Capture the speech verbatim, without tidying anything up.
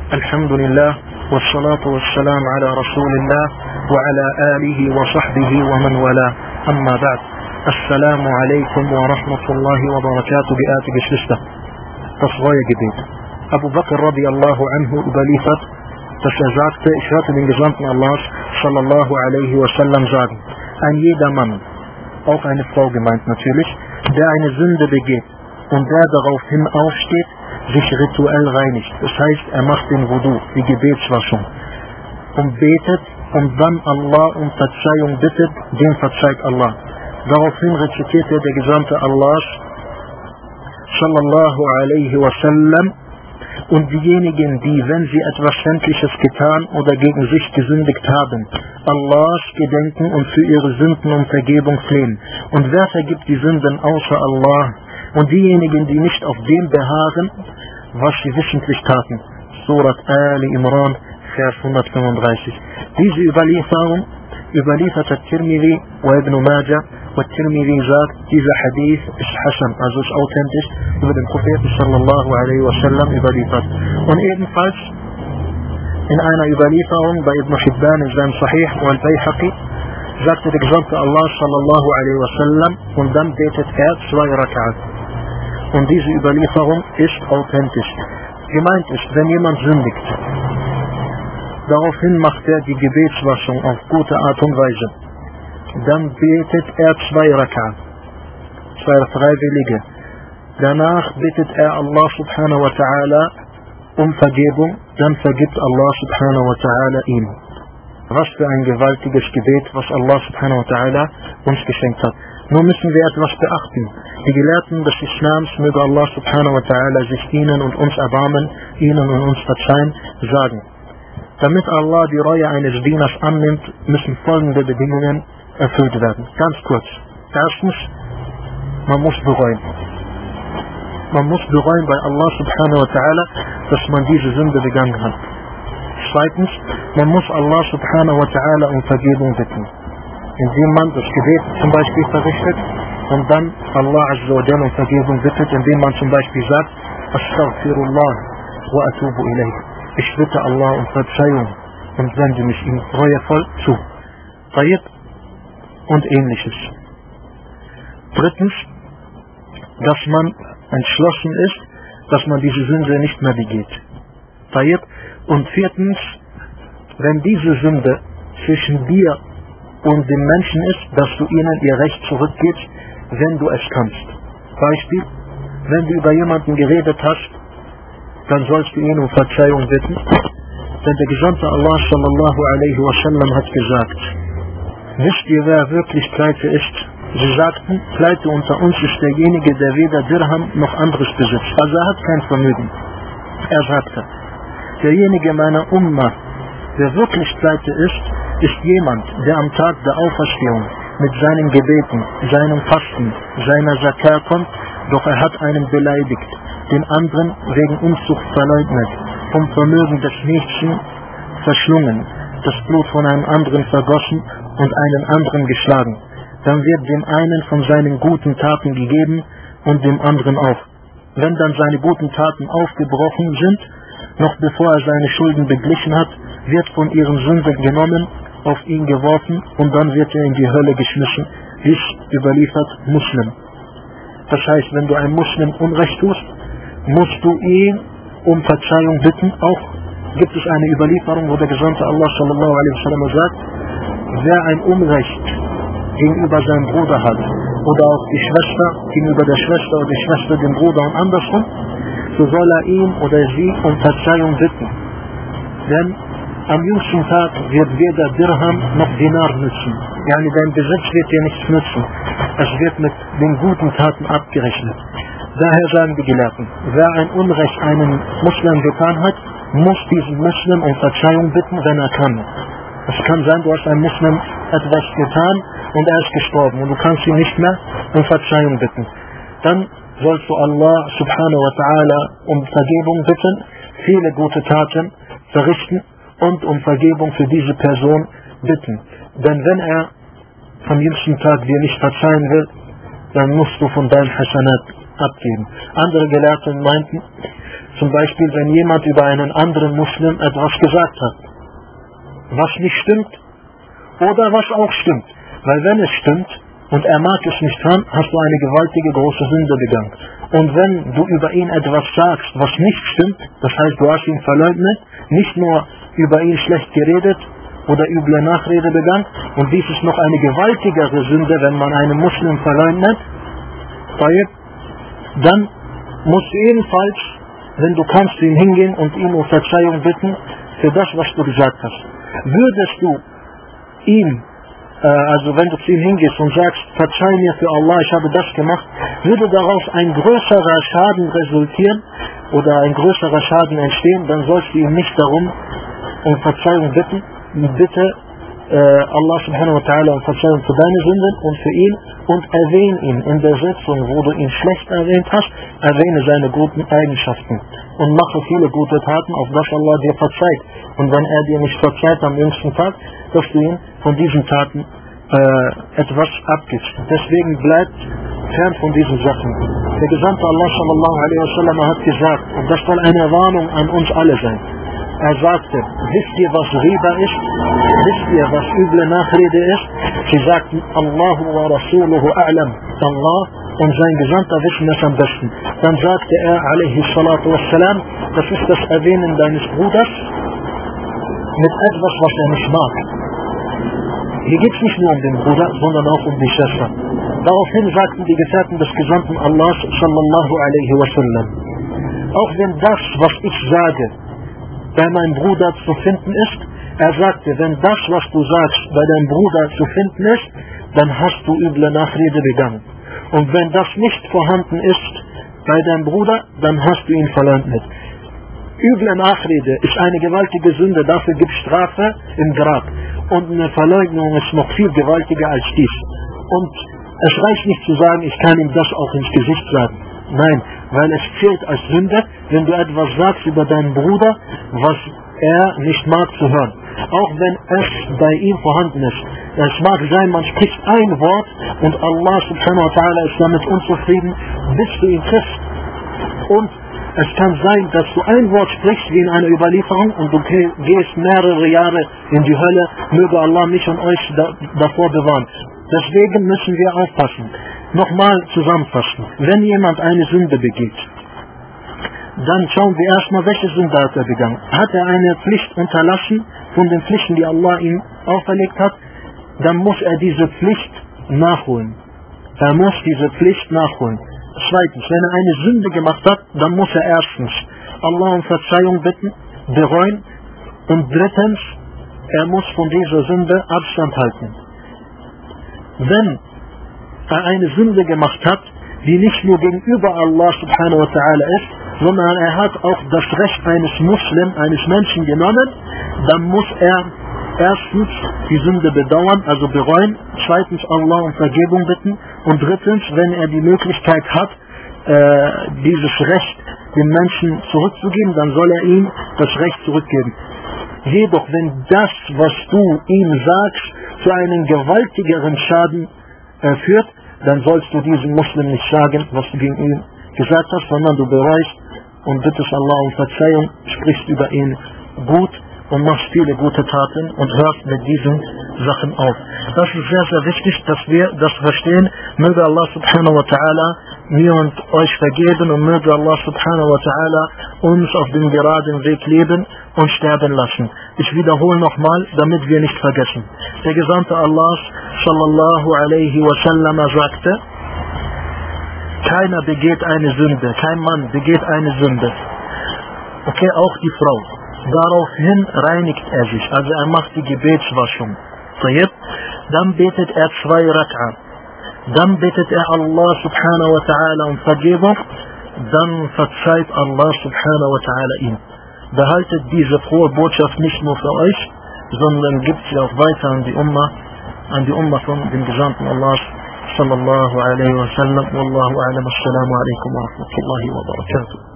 الحمد لله والصلاة والسلام على رسول الله وعلى آله وصحبه ومن والاه. أما بعد. السلام عليكم ورحمة الله وبركاته بآت Geschwister. Das neue Gebet. Abu Bakr radiallahu anhu überliefert, dass er sagte, ich hörte den Gesandten Allahs sallallahu alaihi wasallam sagen, ein jeder Mann, auch eine Frau gemeint natürlich, der eine Sünde begeht und der daraufhin aufsteht, sich rituell reinigt. Das heißt, er macht den Wudu, die Gebetswaschung, und betet und dann Allah um Verzeihung bittet, dem verzeiht Allah. Daraufhin rezitierte der Gesandte Allahs sallallahu alaihi wasallam, und diejenigen, die, wenn sie etwas Schändliches getan oder gegen sich gesündigt haben, Allahs gedenken und für ihre Sünden um Vergebung flehen. Und wer vergibt die Sünden außer Allah? Und diejenigen, die nicht auf dem beharren, was sie wissentlich taten. Surat Ali Imran, Vers hundertfünfunddreißig. Diese Überlieferung überliefert At-Tirmidhi und Ibn Majah. Und Tirmidhi sagt, dieser Hadith ist Hasan, also ist authentisch, über den Propheten sallallahu alaihi wasallam überliefert. Und ebenfalls in einer Überlieferung bei Ibn Hibban in seinem Sahih und Bayhaqi sagte der Gesandte Allah sallallahu alaihi wasallam, und dann betet er zwei Rak'at. Und diese Überlieferung ist authentisch. Gemeint ist, wenn jemand sündigt, daraufhin macht er die Gebetswaschung auf gute Art und Weise. Dann betet er zwei Rak'at, zwei Freiwillige. Danach bittet er Allah subhanahu wa ta'ala um Vergebung, dann vergibt Allah subhanahu wa ta'ala ihm. Was für ein gewaltiges Gebet, was Allah subhanahu wa ta'ala uns geschenkt hat. Nur müssen wir etwas beachten. Die Gelehrten des Islams, möge Allah subhanahu wa ta'ala sich ihnen und uns erbarmen, ihnen und uns verzeihen, sagen: Damit Allah die Reue eines Dieners annimmt, müssen folgende Bedingungen erfüllt werden. Ganz kurz. Erstens, man muss bereuen. Man muss bereuen bei Allah subhanahu wa ta'ala, dass man diese Sünde begangen hat. Zweitens, man muss Allah subhanahu wa ta'ala um Vergebung bitten, indem man das Gebet zum Beispiel verrichtet und dann Allah azza wa jalla um Vergebung bittet, indem man zum Beispiel sagt: Astaghfirullah wa atubu ilayh. Ich bitte Allah um Verzeihung und wende mich ihm treuevoll zu. Tayyib und ähnliches. Drittens, dass man entschlossen ist, dass man diese Sünde nicht mehr begeht. Tayyib. Und viertens, wenn diese Sünde zwischen dir und dem Menschen ist, dass du ihnen ihr Recht zurückgibst, wenn du es kannst. Beispiel, wenn du über jemanden geredet hast, dann sollst du ihn um Verzeihung bitten. Denn der Gesandte Allah sallallahu alaihi wasallam hat gesagt: Wisst ihr, wer wirklich pleite ist? Sie sagten, pleite unter uns ist derjenige, der weder Dirham noch anderes besitzt. Also er hat kein Vermögen. Er sagte, derjenige meiner Umma, der wirklich pleite ist, ist jemand, der am Tag der Auferstehung mit seinen Gebeten, seinem Fasten, seiner Zakah kommt, doch er hat einen beleidigt, den anderen wegen Unzucht verleugnet, vom Vermögen des Nächsten verschlungen, das Blut von einem anderen vergossen und einen anderen geschlagen. Dann wird dem einen von seinen guten Taten gegeben und dem anderen auch. Wenn dann seine guten Taten aufgebrochen sind, noch bevor er seine Schulden beglichen hat, wird von ihren Sünden genommen, auf ihn geworfen und dann wird er in die Hölle geschmissen. Ist überliefert Muslim. Das heißt, wenn du einem Muslim Unrecht tust, musst du ihn um Verzeihung bitten. Auch gibt es eine Überlieferung, wo der Gesandte Allah sallallahu alaihi wasallam sagt: Wer ein Unrecht gegenüber seinem Bruder hat, oder auch die Schwester gegenüber der Schwester oder die Schwester dem Bruder und andersrum, so soll er ihn oder sie um Verzeihung bitten. Denn am jüngsten Tag wird weder Dirham noch Dinar nützen. Yani dein Besitz wird dir nichts nützen. Es wird mit den guten Taten abgerechnet. Daher sagen die Gelehrten, wer ein Unrecht einem Muslim getan hat, muss diesen Muslim um Verzeihung bitten, wenn er kann. Es kann sein, du hast einem Muslim etwas getan und er ist gestorben und du kannst ihn nicht mehr um Verzeihung bitten. Dann sollst du Allah subhanahu wa ta'ala um Vergebung bitten, viele gute Taten verrichten und um Vergebung für diese Person bitten. Denn wenn er am jüngsten Tag dir nicht verzeihen will, dann musst du von deinem Hasanat abgeben. Andere Gelehrte meinten, zum Beispiel, wenn jemand über einen anderen Muslim etwas gesagt hat, was nicht stimmt, oder was auch stimmt. Weil wenn es stimmt, und er mag es nicht hören, hast du eine gewaltige große Sünde begangen. Und wenn du über ihn etwas sagst, was nicht stimmt, das heißt, du hast ihn verleugnet, nicht nur über ihn schlecht geredet oder üble Nachrede begangen, und dies ist noch eine gewaltigere Sünde, wenn man einen Muslim verleugnet, dann musst du ebenfalls, wenn du kannst, zu ihm hingehen und ihn um Verzeihung bitten für das, was du gesagt hast. Würdest du ihm also wenn du zu ihm hingehst und sagst, verzeih mir für Allah, ich habe das gemacht, würde daraus ein größerer Schaden resultieren oder ein größerer Schaden entstehen, dann sollst du ihn nicht darum um Verzeihung bitten. Bitte äh, Allah subhanahu wa ta'ala um Verzeihung für deine Sünden und für ihn, und erwähne ihn in der Sitzung, wo du ihn schlecht erwähnt hast, erwähne seine guten Eigenschaften und mache viele gute Taten, auf das Allah dir verzeiht. Und wenn er dir nicht verzeiht am jüngsten Tag, dass du ihn von diesen Taten äh, etwas abgibst. Deswegen bleibt fern von diesen Sachen. Der Gesandte Allah sallallahu alaihi wasallam hat gesagt, und das soll eine Warnung an uns alle sein. Er sagte, wisst ihr, was Riba ist? Wisst ihr, was üble Nachrede ist? Sie sagten, Allahu wa Rasuluhu a'lam. Allah und sein Gesandter wissen es am besten. Dann sagte er, alaihi salatu wassalam, das ist das Erwähnen deines Bruders mit etwas, was er nicht mag. Hier geht es nicht nur um den Bruder, sondern auch um die Schwester. Daraufhin sagten die Gefährten des Gesandten Allahs, sallallahu alaihi wasallam, auch wenn das, was ich sage, bei meinem Bruder zu finden ist, er sagte, wenn das, was du sagst, bei deinem Bruder zu finden ist, dann hast du üble Nachrede begangen. Und wenn das nicht vorhanden ist bei deinem Bruder, dann hast du ihn verleugnet. Üble Nachrede ist eine gewaltige Sünde, dafür gibt es Strafe im Grab. Und eine Verleugnung ist noch viel gewaltiger als dies. Und es reicht nicht zu sagen, ich kann ihm das auch ins Gesicht sagen. Nein, weil es zählt als Sünde, wenn du etwas sagst über deinen Bruder, was er nicht mag zu hören. Auch wenn es bei ihm vorhanden ist. Es mag sein, man spricht ein Wort und Allah subhanahu wa ta'ala ist damit unzufrieden, bis du ihn triffst. Und es kann sein, dass du ein Wort sprichst wie in einer Überlieferung und du gehst mehrere Jahre in die Hölle. Möge Allah mich und euch da, davor bewahren. Deswegen müssen wir aufpassen. Nochmal zusammenfassen. Wenn jemand eine Sünde begeht, dann schauen wir erstmal, welche Sünde hat er begangen. Hat er eine Pflicht unterlassen von den Pflichten, die Allah ihm auferlegt hat, dann muss er diese Pflicht nachholen. Er muss diese Pflicht nachholen. Zweitens, wenn er eine Sünde gemacht hat, dann muss er erstens Allah um Verzeihung bitten, bereuen, und drittens, er muss von dieser Sünde Abstand halten. Wenn er eine Sünde gemacht hat, die nicht nur gegenüber Allah subhanahu wa ta'ala ist, sondern er hat auch das Recht eines Muslim, eines Menschen genommen, dann muss er erstens die Sünde bedauern, also bereuen, zweitens Allah um Vergebung bitten, und drittens, wenn er die Möglichkeit hat, äh, dieses Recht dem Menschen zurückzugeben, dann soll er ihm das Recht zurückgeben. Jedoch, wenn das, was du ihm sagst, zu einem gewaltigeren Schaden äh, führt, dann sollst du diesem Muslim nicht sagen, was du gegen ihn gesagt hast, sondern du bereust und bittest Allah um Verzeihung, sprichst über ihn gut und machst viele gute Taten und hörst mit diesen Sachen auf. Das ist sehr, sehr wichtig, dass wir das verstehen. Möge Allah subhanahu wa ta'ala mir und euch vergeben und möge Allah subhanahu wa ta'ala uns auf dem geraden Weg leben und sterben lassen. Ich wiederhole nochmal, damit wir nicht vergessen. Der Gesandte Allahs sallallahu alaihi wa sallam sagte, keiner begeht eine Sünde, kein Mann begeht eine Sünde. Okay, auch die Frau. Daraufhin reinigt er sich, also er macht die Gebetswaschung. Dann betet er zwei Rak'a. Dann betet er Allah subhanahu wa ta'ala um Vergebung. Dann verzeiht Allah subhanahu wa ta'ala ihm. Behaltet diese frohe Botschaft nicht nur für euch, sondern gibt sie auch weiter an die Umma, an die Umma von dem Gesandten Allah sallallahu alaihi wa sallam. Wallahu a'lam. Assalamu alaikum wa rahmatullahi wa barakatuh.